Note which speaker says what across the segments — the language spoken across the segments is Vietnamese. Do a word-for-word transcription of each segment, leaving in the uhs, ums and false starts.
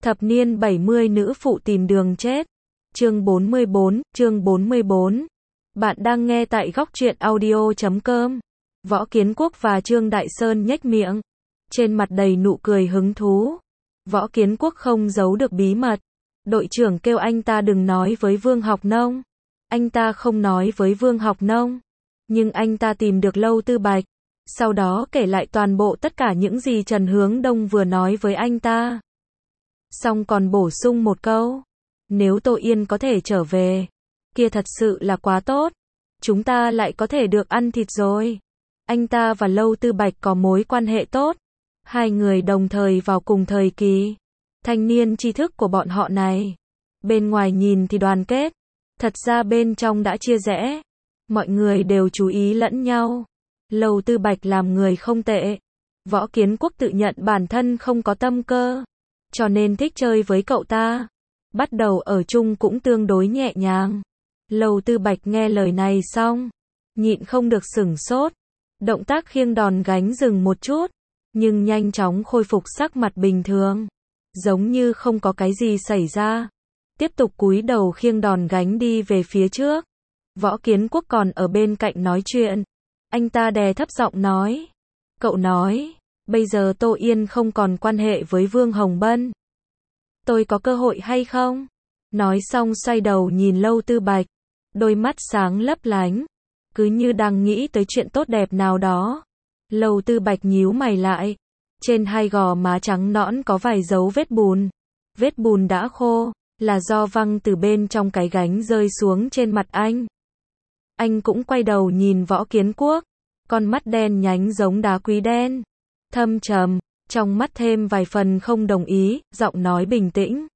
Speaker 1: Thập niên bảy mươi nữ phụ tìm đường chết. Chương bốn mươi bốn, chương bốn mươi bốn. Bạn đang nghe tại góc truyện audio chấm com. Võ Kiến Quốc và Trương Đại Sơn nhếch miệng, trên mặt đầy nụ cười hứng thú. Võ Kiến Quốc không giấu được bí mật. Đội trưởng kêu anh ta đừng nói với Vương Học Nông. Anh ta không nói với Vương Học Nông. Nhưng anh ta tìm được Lâu Tư Bạch. Sau đó kể lại toàn bộ tất cả những gì Trần Hướng Đông vừa nói với anh ta. Xong còn bổ sung một câu. Nếu Tô Yên có thể trở về, kia thật sự là quá tốt. Chúng ta lại có thể được ăn thịt rồi. Anh ta và Lâu Tư Bạch có mối quan hệ tốt. Hai người đồng thời vào cùng thời kỳ. Thanh niên tri thức của bọn họ này. Bên ngoài nhìn thì đoàn kết. Thật ra bên trong đã chia rẽ. Mọi người đều chú ý lẫn nhau. Lâu Tư Bạch làm người không tệ. Võ Kiến Quốc tự nhận bản thân không có tâm cơ, cho nên thích chơi với cậu ta. Bắt đầu ở chung cũng tương đối nhẹ nhàng. Lâu Tư Bạch nghe lời này xong, nhịn không được sửng sốt. Động tác khiêng đòn gánh dừng một chút, nhưng nhanh chóng khôi phục sắc mặt bình thường, giống như không có cái gì xảy ra. Tiếp tục cúi đầu khiêng đòn gánh đi về phía trước. Võ Kiến Quốc còn ở bên cạnh nói chuyện. Anh ta đè thấp giọng nói. Cậu nói, bây giờ Tô Yên không còn quan hệ với Vương Hồng Bân. Tôi có cơ hội hay không? Nói xong xoay đầu nhìn Lâu Tư Bạch. Đôi mắt sáng lấp lánh, cứ như đang nghĩ tới chuyện tốt đẹp nào đó. Lâu Tư Bạch nhíu mày lại. Trên hai gò má trắng nõn có vài dấu vết bùn. Vết bùn đã khô, là do văng từ bên trong cái gánh rơi xuống trên mặt anh. Anh cũng quay đầu nhìn Võ Kiến Quốc. Con mắt đen nhánh giống đá quý đen, thâm trầm, trong mắt thêm vài phần không đồng ý, giọng nói bình tĩnh.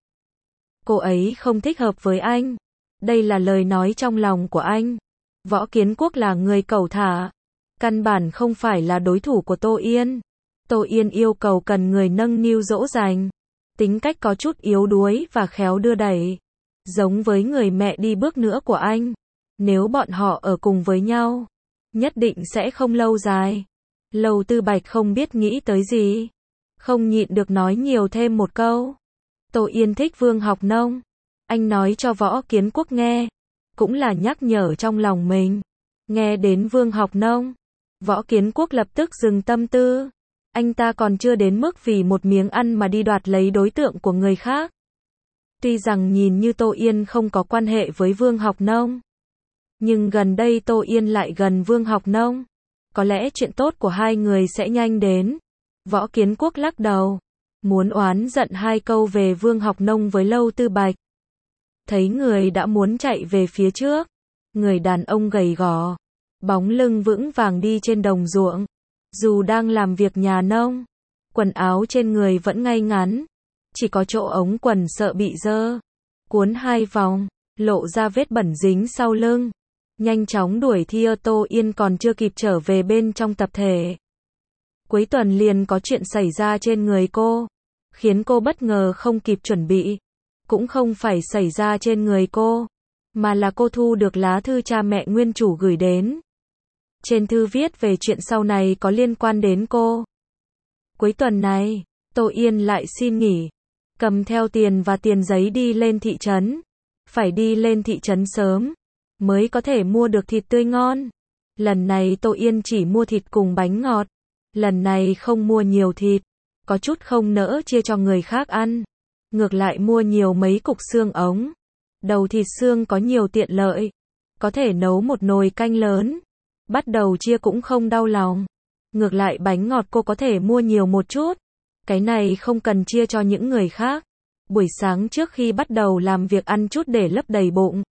Speaker 1: Cô ấy không thích hợp với anh. Đây là lời nói trong lòng của anh. Võ Kiến Quốc là người cẩu thả, căn bản không phải là đối thủ của Tô Yên. Tô Yên yêu cầu cần người nâng niu dỗ dành, tính cách có chút yếu đuối và khéo đưa đẩy, giống với người mẹ đi bước nữa của anh. Nếu bọn họ ở cùng với nhau, nhất định sẽ không lâu dài. Lâu Tư Bạch không biết nghĩ tới gì, không nhịn được nói nhiều thêm một câu. Tô Yên thích Vương Học Nông. Anh nói cho Võ Kiến Quốc nghe, cũng là nhắc nhở trong lòng mình. Nghe đến Vương Học Nông, Võ Kiến Quốc lập tức dừng tâm tư. Anh ta còn chưa đến mức vì một miếng ăn mà đi đoạt lấy đối tượng của người khác. Tuy rằng nhìn như Tô Yên không có quan hệ với Vương Học Nông, nhưng gần đây Tô Yên lại gần Vương Học Nông. Có lẽ chuyện tốt của hai người sẽ nhanh đến. Võ Kiến Quốc lắc đầu, muốn oán giận hai câu về Vương Học Nông với Lâu Tư Bạch. Thấy người đã muốn chạy về phía trước. Người đàn ông gầy gò, bóng lưng vững vàng đi trên đồng ruộng. Dù đang làm việc nhà nông, quần áo trên người vẫn ngay ngắn. Chỉ có chỗ ống quần sợ bị dơ, cuốn hai vòng, lộ ra vết bẩn dính sau lưng. Nhanh chóng đuổi theo Tô Yên còn chưa kịp trở về bên trong tập thể. Cuối tuần liền có chuyện xảy ra trên người cô, khiến cô bất ngờ không kịp chuẩn bị. Cũng không phải xảy ra trên người cô, mà là cô thu được lá thư cha mẹ nguyên chủ gửi đến. Trên thư viết về chuyện sau này có liên quan đến cô. Cuối tuần này, Tô Yên lại xin nghỉ, cầm theo tiền và tiền giấy đi lên thị trấn. Phải đi lên thị trấn sớm, mới có thể mua được thịt tươi ngon. Lần này Tô Yên chỉ mua thịt cùng bánh ngọt. Lần này không mua nhiều thịt, có chút không nỡ chia cho người khác ăn. Ngược lại mua nhiều mấy cục xương ống. Đầu thịt xương có nhiều tiện lợi, có thể nấu một nồi canh lớn. Bắt đầu chia cũng không đau lòng. Ngược lại bánh ngọt cô có thể mua nhiều một chút. Cái này không cần chia cho những người khác. Buổi sáng trước khi bắt đầu làm việc ăn chút để lấp đầy bụng.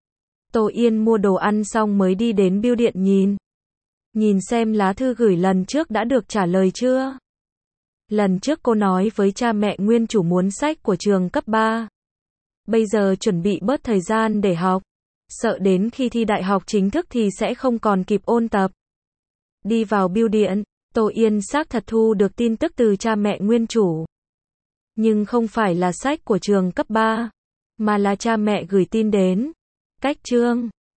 Speaker 1: Tô Yên mua đồ ăn xong mới đi đến bưu điện nhìn. Nhìn xem lá thư gửi lần trước đã được trả lời chưa. Lần trước cô nói với cha mẹ nguyên chủ muốn sách của trường cấp ba. Bây giờ chuẩn bị bớt thời gian để học. Sợ đến khi thi đại học chính thức thì sẽ không còn kịp ôn tập. Đi vào bưu điện, Tô Yên xác thật thu được tin tức từ cha mẹ nguyên chủ. Nhưng không phải là sách của trường cấp ba, mà là cha mẹ gửi tin đến. Cách chương